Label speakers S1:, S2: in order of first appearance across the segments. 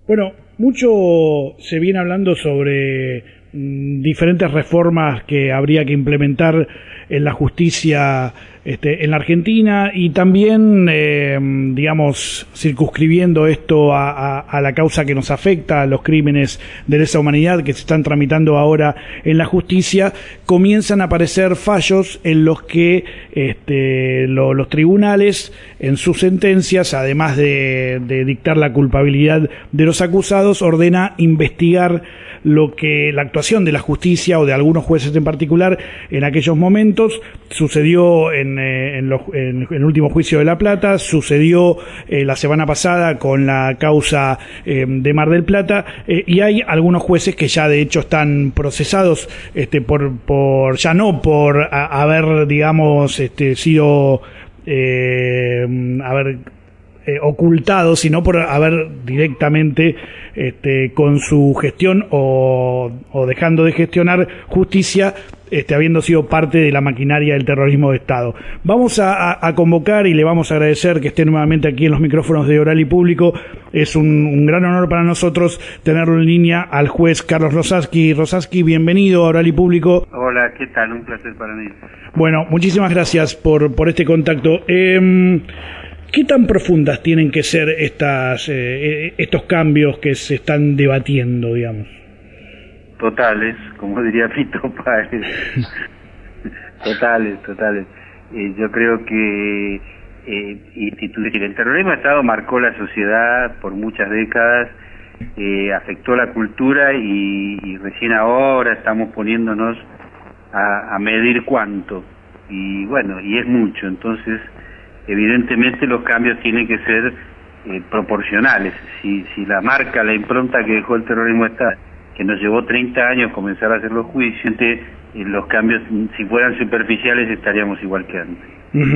S1: Bueno, mucho se viene hablando sobre diferentes reformas que habría que implementar en la justicia en la Argentina y también, digamos, circunscribiendo esto a la causa que nos afecta, a los crímenes de lesa humanidad que se están tramitando ahora en la justicia, comienzan a aparecer fallos en los que los tribunales, en sus sentencias, además de dictar la culpabilidad de los acusados, ordena investigar la actuación de la justicia o de algunos jueces en particular en aquellos momentos. Sucedió en el último juicio de La Plata, sucedió la semana pasada con la causa de Mar del Plata, y hay algunos jueces que ya de hecho están procesados por ya no por haber, digamos, sido haber ocultado, sino por haber directamente con su gestión o dejando de gestionar justicia, habiendo sido parte de la maquinaria del terrorismo de Estado. Vamos a convocar y le vamos a agradecer que esté nuevamente aquí en los micrófonos de Oral y Público. Es un gran honor para nosotros tenerlo en línea al juez Carlos Rosasky. Rosasky, bienvenido a Oral y Público.
S2: Hola, ¿qué tal? Un placer para mí.
S1: Bueno, muchísimas gracias por este contacto. ¿Qué tan profundas tienen que ser estos cambios que se están debatiendo, digamos?
S2: Totales, como diría Fito Páez. Totales. Yo creo que el terrorismo de Estado marcó la sociedad por muchas décadas, afectó la cultura y recién ahora estamos poniéndonos a medir cuánto. Y bueno, y es mucho, entonces evidentemente los cambios tienen que ser proporcionales. Si la marca, la impronta que dejó el terrorismo está, que nos llevó 30 años comenzar a hacer los juicios, los cambios, si fueran superficiales, estaríamos igual que antes.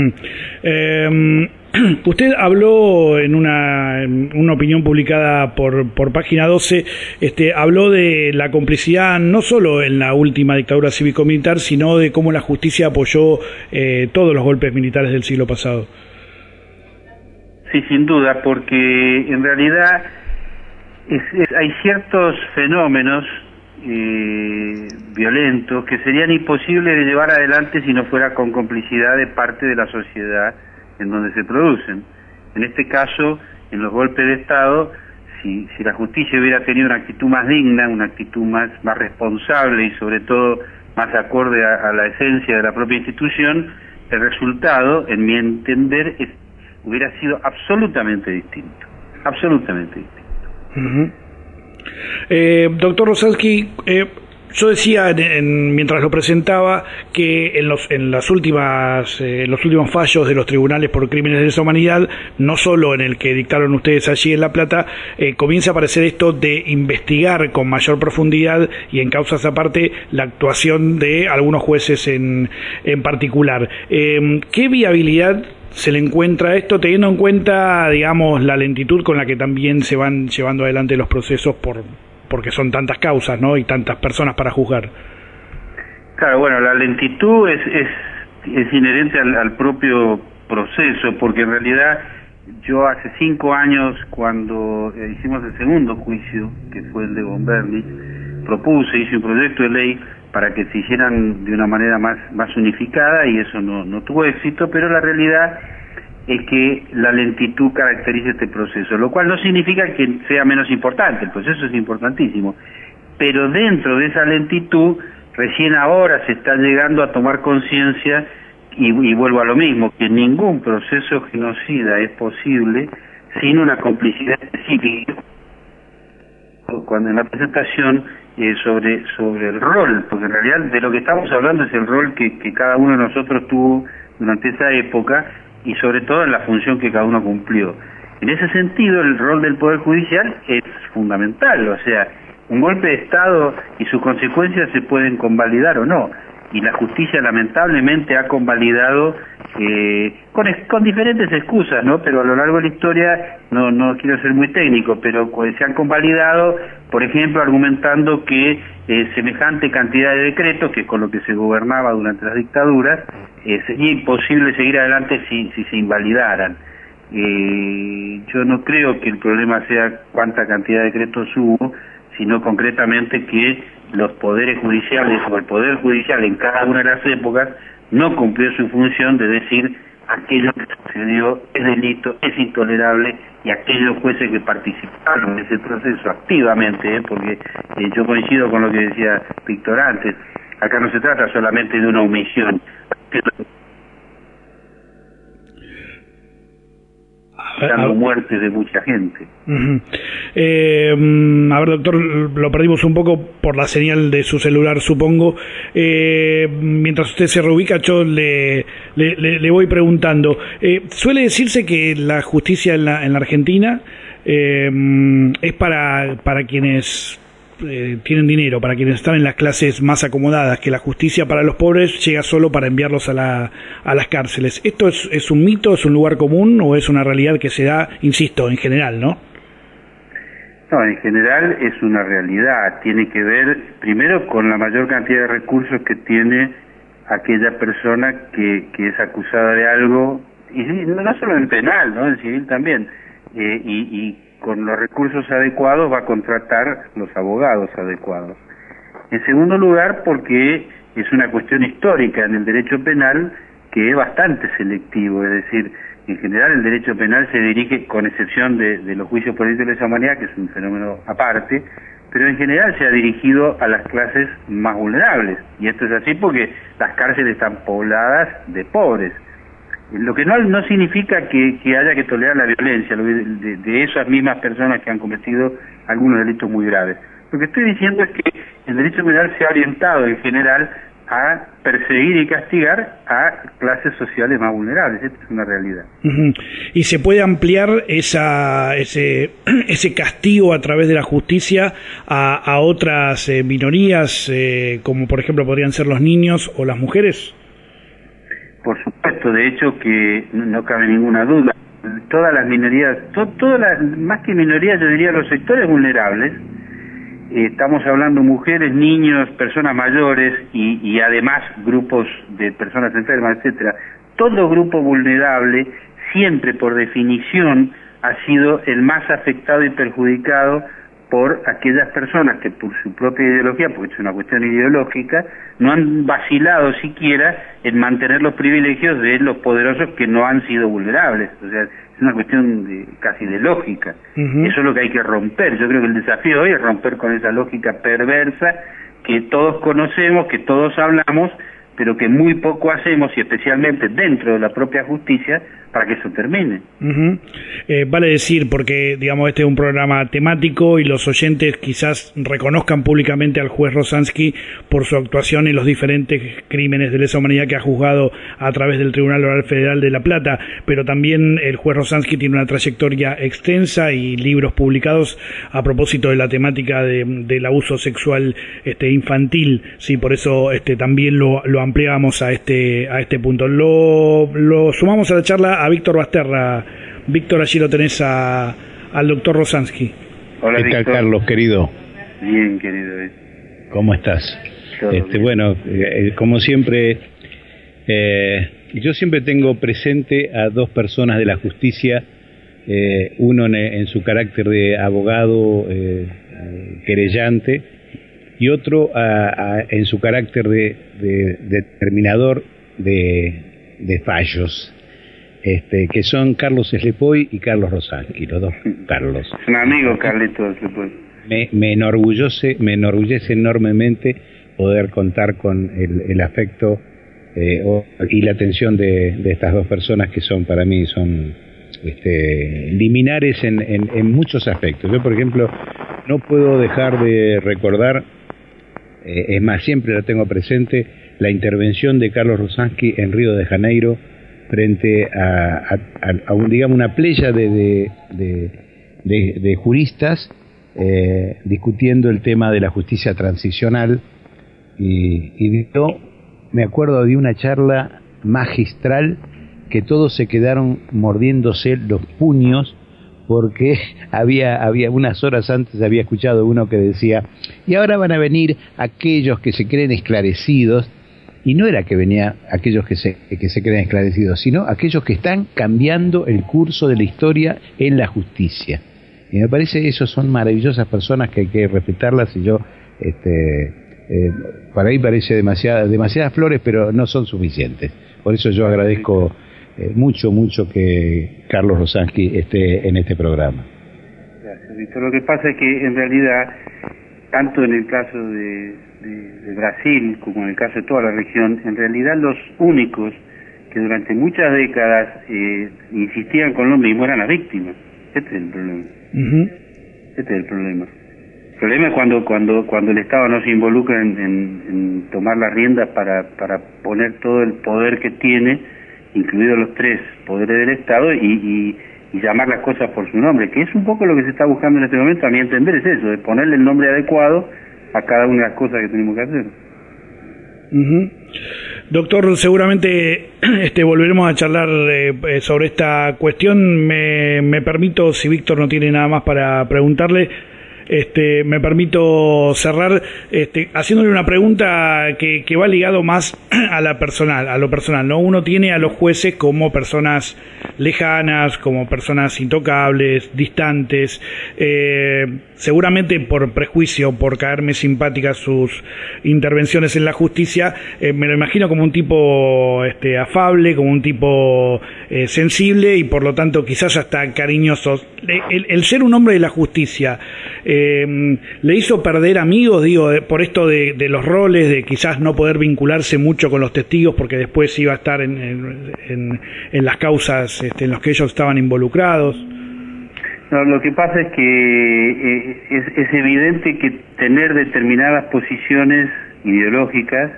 S1: Usted habló en una opinión publicada por Página 12, habló de la complicidad no solo en la última dictadura cívico-militar, sino de cómo la justicia apoyó todos los golpes militares del siglo pasado.
S2: Sí, sin duda, porque en realidad hay ciertos fenómenos violentos que serían imposibles de llevar adelante si no fuera con complicidad de parte de la sociedad en donde se producen. En este caso, en los golpes de Estado, si la justicia hubiera tenido una actitud más digna, una actitud más responsable y sobre todo más acorde a la esencia de la propia institución, el resultado, en mi entender, hubiera sido absolutamente distinto.
S1: Doctor Rosasky, yo decía mientras lo presentaba que en los últimos fallos de los tribunales por crímenes de lesa humanidad, no solo en el que dictaron ustedes allí en La Plata, comienza a aparecer esto de investigar con mayor profundidad y en causas aparte la actuación de algunos jueces en particular. ¿Qué viabilidad se le encuentra esto, teniendo en cuenta, digamos, la lentitud con la que también se van llevando adelante los procesos porque son tantas causas, ¿no? Y tantas personas para juzgar?
S2: Claro, bueno, la lentitud es inherente al propio proceso, porque en realidad yo hace 5 años, cuando hicimos el segundo juicio, que fue el de Bomberni, hice un proyecto de ley para que se hicieran de una manera más unificada, y eso no tuvo éxito, pero la realidad es que la lentitud caracteriza este proceso, lo cual no significa que sea menos importante. El proceso es importantísimo, pero dentro de esa lentitud recién ahora se está llegando a tomar conciencia, y vuelvo a lo mismo, que ningún proceso genocida es posible sin una complicidad específica. Cuando en la presentación sobre el rol, porque en realidad de lo que estamos hablando es el rol que cada uno de nosotros tuvo durante esa época, y sobre todo en la función que cada uno cumplió. En ese sentido, el rol del Poder Judicial es fundamental, o sea, un golpe de Estado y sus consecuencias se pueden convalidar o no, y la justicia lamentablemente ha convalidado con diferentes excusas, ¿no? Pero a lo largo de la historia, no quiero ser muy técnico, pero se han convalidado, por ejemplo, argumentando que semejante cantidad de decretos, que es con lo que se gobernaba durante las dictaduras, sería imposible seguir adelante si se invalidaran. Yo no creo que el problema sea cuánta cantidad de decretos hubo, sino concretamente que los poderes judiciales o el Poder Judicial en cada una de las épocas no cumplió su función de decir aquello que sucedió es delito, es intolerable, y aquellos jueces que participaron en ese proceso activamente, porque yo coincido con lo que decía Víctor antes, acá no se trata solamente de una omisión, dando muerte de mucha gente.
S1: A ver, doctor, lo perdimos un poco por la señal de su celular, supongo. Mientras usted se reubica, yo le voy preguntando. Suele decirse que la justicia en la Argentina es para quienes tienen dinero, para quienes están en las clases más acomodadas, que la justicia para los pobres llega solo para enviarlos a las cárceles. ¿Esto es un mito, es un lugar común o es una realidad que se da, insisto, en general, no?
S2: No, en general es una realidad. Tiene que ver primero con la mayor cantidad de recursos que tiene aquella persona que es acusada de algo, y no solo en penal, ¿no? En civil también, y con los recursos adecuados va a contratar los abogados adecuados. En segundo lugar, porque es una cuestión histórica en el derecho penal que es bastante selectivo, es decir, en general el derecho penal se dirige, con excepción de los juicios políticos de lesa humanidad, que es un fenómeno aparte, pero en general se ha dirigido a las clases más vulnerables, y esto es así porque las cárceles están pobladas de pobres. Lo que no significa que haya que tolerar la violencia de esas mismas personas que han cometido algunos delitos muy graves. Lo que estoy diciendo es que el derecho penal se ha orientado en general a perseguir y castigar a clases sociales más vulnerables. Esto es una realidad.
S1: ¿Y se puede ampliar ese castigo a través de la justicia a otras minorías, como por ejemplo podrían ser los niños o las mujeres?
S2: Por supuesto, de hecho que no cabe ninguna duda. Todas las minorías, más que minorías, yo diría los sectores vulnerables, estamos hablando mujeres, niños, personas mayores y además grupos de personas enfermas, etcétera. Todo grupo vulnerable siempre por definición ha sido el más afectado y perjudicado por aquellas personas que por su propia ideología, porque es una cuestión ideológica, no han vacilado siquiera en mantener los privilegios de los poderosos que no han sido vulnerables. O sea, es una cuestión casi de lógica. Eso es lo que hay que romper. Yo creo que el desafío hoy es romper con esa lógica perversa que todos conocemos, que todos hablamos, pero que muy poco hacemos, y especialmente dentro de la propia justicia, para que eso termine.
S1: Vale decir, porque digamos este es un programa temático y los oyentes quizás reconozcan públicamente al juez Rosansky por su actuación en los diferentes crímenes de lesa humanidad que ha juzgado a través del Tribunal Oral Federal de La Plata, pero también el juez Rosansky tiene una trayectoria extensa y libros publicados a propósito de la temática del abuso sexual infantil. Sí, por eso también lo ampliamos a este punto. Lo sumamos a la charla a Víctor Basterra. Víctor, allí lo tenés al doctor Rosansky.
S3: Hola, ¿qué tal, Carlos, querido?
S2: Bien, querido.
S3: ¿Cómo estás? Bueno, como siempre, yo siempre tengo presente a dos personas de la justicia, uno en su carácter de abogado querellante y otro en su carácter de determinador de fallos. Que son Carlos Slepoy y Carlos Rosansky, los dos Carlos.
S2: Un amigo, Carlitos Slepoy.
S3: Me enorgullece enormemente poder contar con el afecto y la atención de estas dos personas que son para mí liminares en muchos aspectos. Yo, por ejemplo, no puedo dejar de recordar, es más, siempre la tengo presente, la intervención de Carlos Rosansky en Río de Janeiro frente a una playa de juristas discutiendo el tema de la justicia transicional y yo me acuerdo de una charla magistral que todos se quedaron mordiéndose los puños porque había unas horas antes había escuchado uno que decía y ahora van a venir aquellos que se creen esclarecidos y no era que venía aquellos que se creen esclarecidos, sino aquellos que están cambiando el curso de la historia en la justicia. Y me parece esos son maravillosas personas que hay que respetarlas, y yo para ahí parece demasiadas flores, pero no son suficientes. Por eso yo agradezco mucho que Carlos Rosansky esté en este programa.
S2: Gracias, Víctor. Lo que pasa es que en realidad, tanto en el caso de Brasil como en el caso de toda la región, en realidad los únicos que durante muchas décadas insistían con lo mismo eran las víctimas. Este es el problema. Este es el problema. El problema es cuando el Estado no se involucra en tomar las riendas para poner todo el poder que tiene, incluidos los 3 poderes del Estado, y llamar las cosas por su nombre, que es un poco lo que se está buscando en este momento. A mi entender es eso, de ponerle el nombre adecuado a cada una de las cosas que tenemos que hacer.
S1: Doctor, seguramente volveremos a charlar sobre esta cuestión. Me permito, si Víctor no tiene nada más para preguntarle, me permito cerrar haciéndole una pregunta que va ligado más a lo personal, ¿no? Uno tiene a los jueces como personas lejanas, como personas intocables, distantes, seguramente por prejuicio, por caerme simpáticas sus intervenciones en la justicia, me lo imagino como un tipo afable, como un tipo sensible y por lo tanto quizás hasta cariñoso. El ser un hombre de la justicia le hizo perder amigos, por esto de los roles, de quizás no poder vincularse mucho con los testigos porque después iba a estar en las causas en las que ellos estaban involucrados.
S2: No, lo que pasa es que es evidente que tener determinadas posiciones ideológicas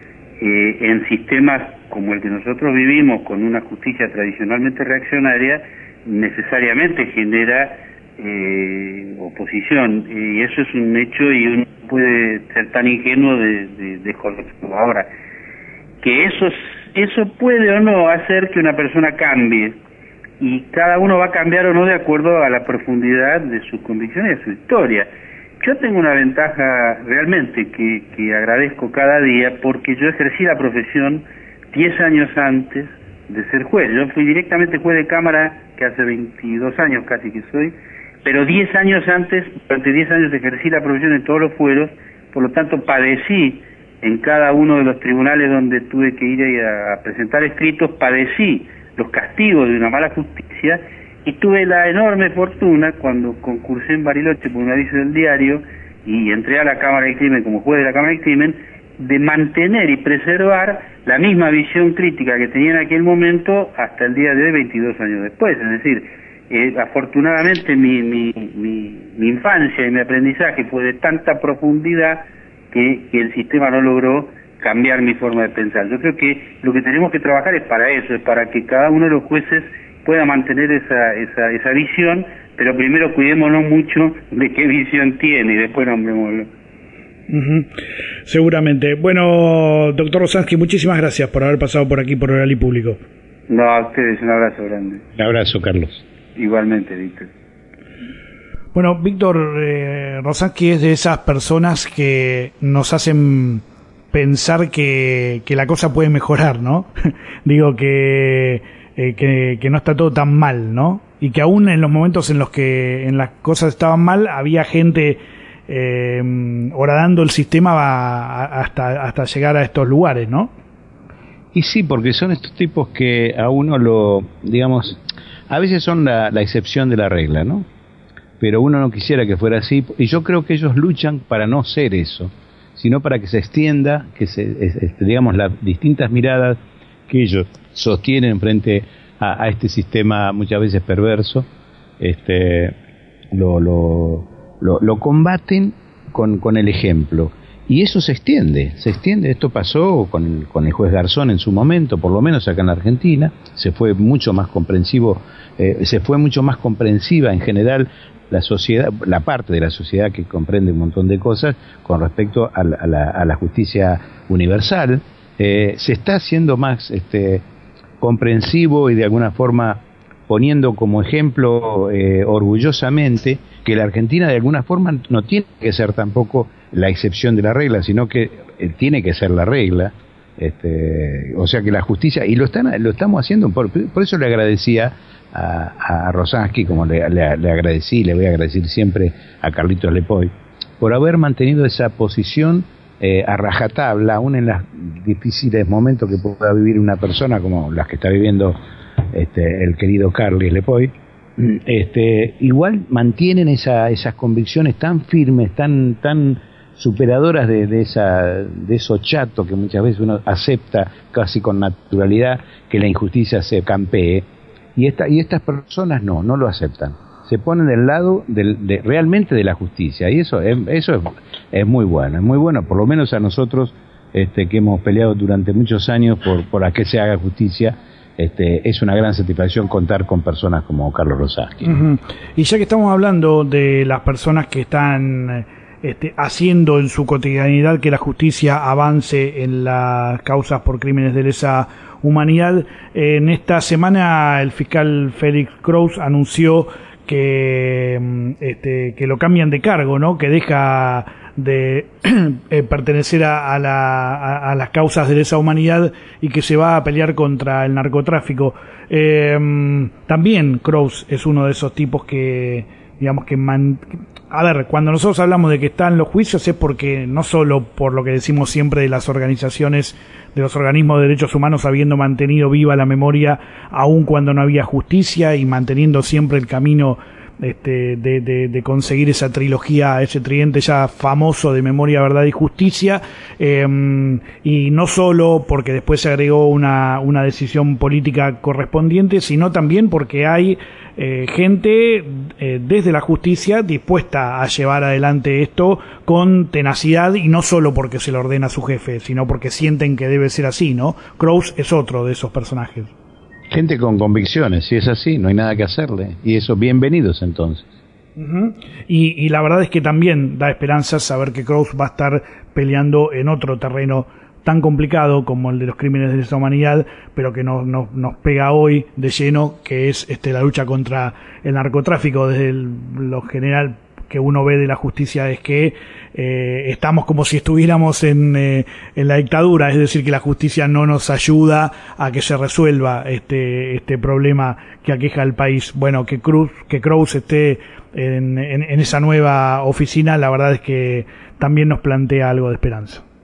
S2: en sistemas como el que nosotros vivimos, con una justicia tradicionalmente reaccionaria, necesariamente genera oposición, y eso es un hecho, y uno puede ser tan ingenuo de conocerlo. Ahora, que eso puede o no hacer que una persona cambie, y cada uno va a cambiar o no de acuerdo a la profundidad de sus convicciones y de su historia. Yo tengo una ventaja realmente que agradezco cada día, porque yo ejercí la profesión 10 años antes de ser juez. Yo fui directamente juez de cámara, que hace 22 años casi que soy, pero 10 años antes, durante 10 años ejercí la profesión en todos los fueros, por lo tanto padecí en cada uno de los tribunales donde tuve que ir a presentar escritos, padecí los castigos de una mala justicia, y tuve la enorme fortuna, cuando concursé en Bariloche por un aviso del diario y entré a la Cámara de Crimen como juez de la Cámara de Crimen, de mantener y preservar la misma visión crítica que tenía en aquel momento hasta el día de hoy, 22 años después. Es decir, afortunadamente mi infancia y mi aprendizaje fue de tanta profundidad que el sistema no logró cambiar mi forma de pensar. Yo creo que lo que tenemos que trabajar es para eso, es para que cada uno de los jueces pueda mantener esa visión, pero primero cuidémonos mucho de qué visión tiene y después nombrémoslo.
S1: Seguramente. Bueno, doctor Rosansky, muchísimas gracias por haber pasado por aquí por Oral y Público.
S2: No, a ustedes un abrazo grande.
S3: Un abrazo, Carlos.
S2: Igualmente, Víctor.
S1: Bueno, Víctor Rosansky es de esas personas que nos hacen pensar que la cosa puede mejorar, ¿no? Digo que no está todo tan mal, ¿no? Y que aún en los momentos en los que las cosas estaban mal, había gente horadando el sistema hasta llegar a estos lugares, ¿no?
S3: Y sí, porque son estos tipos que a uno digamos, a veces son la excepción de la regla, ¿no? Pero uno no quisiera que fuera así, y yo creo que ellos luchan para no ser eso, sino para que se extienda, que digamos, las distintas miradas que ellos sostienen frente a este sistema muchas veces perverso, lo combaten con el ejemplo, y eso se extiende. Esto pasó con el juez Garzón en su momento, por lo menos acá en la Argentina. Se fue mucho más comprensiva en general la sociedad, la parte de la sociedad que comprende un montón de cosas con respecto a la justicia universal. Se está haciendo más comprensivo y de alguna forma poniendo como ejemplo orgullosamente que la Argentina de alguna forma no tiene que ser tampoco la excepción de la regla, sino que tiene que ser la regla, O sea que la justicia, y lo estamos haciendo, por eso le agradecía a Rosansky, como le agradecí, le voy a agradecer siempre a Carlitos Lepoy, por haber mantenido esa posición a rajatabla, aún en los difíciles momentos que pueda vivir una persona como las que está viviendo el querido Carlis Lepoy. Igual mantienen esas convicciones tan firmes, tan superadoras de eso chato que muchas veces uno acepta casi con naturalidad, que la injusticia se campee, y estas personas no lo aceptan, se ponen del lado realmente de la justicia, y eso es muy bueno, por lo menos a nosotros que hemos peleado durante muchos años por a que se haga justicia. Es una gran satisfacción contar con personas como Carlos Rosansky.
S1: Uh-huh. Y ya que estamos hablando de las personas que están haciendo en su cotidianidad que la justicia avance en las causas por crímenes de lesa humanidad, en esta semana el fiscal Félix Kraus anunció que lo cambian de cargo, ¿no? Que deja de pertenecer a las causas de lesa humanidad y que se va a pelear contra el narcotráfico. También Kraus es uno de esos tipos que, digamos, a ver, cuando nosotros hablamos de que están los juicios es porque no solo por lo que decimos siempre de las organizaciones, de los organismos de derechos humanos habiendo mantenido viva la memoria aun cuando no había justicia y manteniendo siempre el camino de conseguir esa trilogía, ese tridente ya famoso de memoria, verdad y justicia, y no solo porque después se agregó una decisión política correspondiente, sino también porque hay gente desde la justicia dispuesta a llevar adelante esto con tenacidad, y no solo porque se lo ordena a su jefe, sino porque sienten que debe ser así, ¿no? Kraus es otro de esos personajes.
S3: Gente con convicciones, si es así, no hay nada que hacerle, y eso, bienvenidos entonces.
S1: Uh-huh. Y la verdad es que también da esperanza saber que Kraus va a estar peleando en otro terreno tan complicado como el de los crímenes de lesa humanidad, pero que nos pega hoy de lleno, que es la lucha contra el narcotráfico. Desde lo general que uno ve de la justicia es que estamos como si estuviéramos en la dictadura, es decir, que la justicia no nos ayuda a que se resuelva este problema que aqueja al país. Bueno, que Kraus esté en esa nueva oficina, la verdad es que también nos plantea algo de esperanza.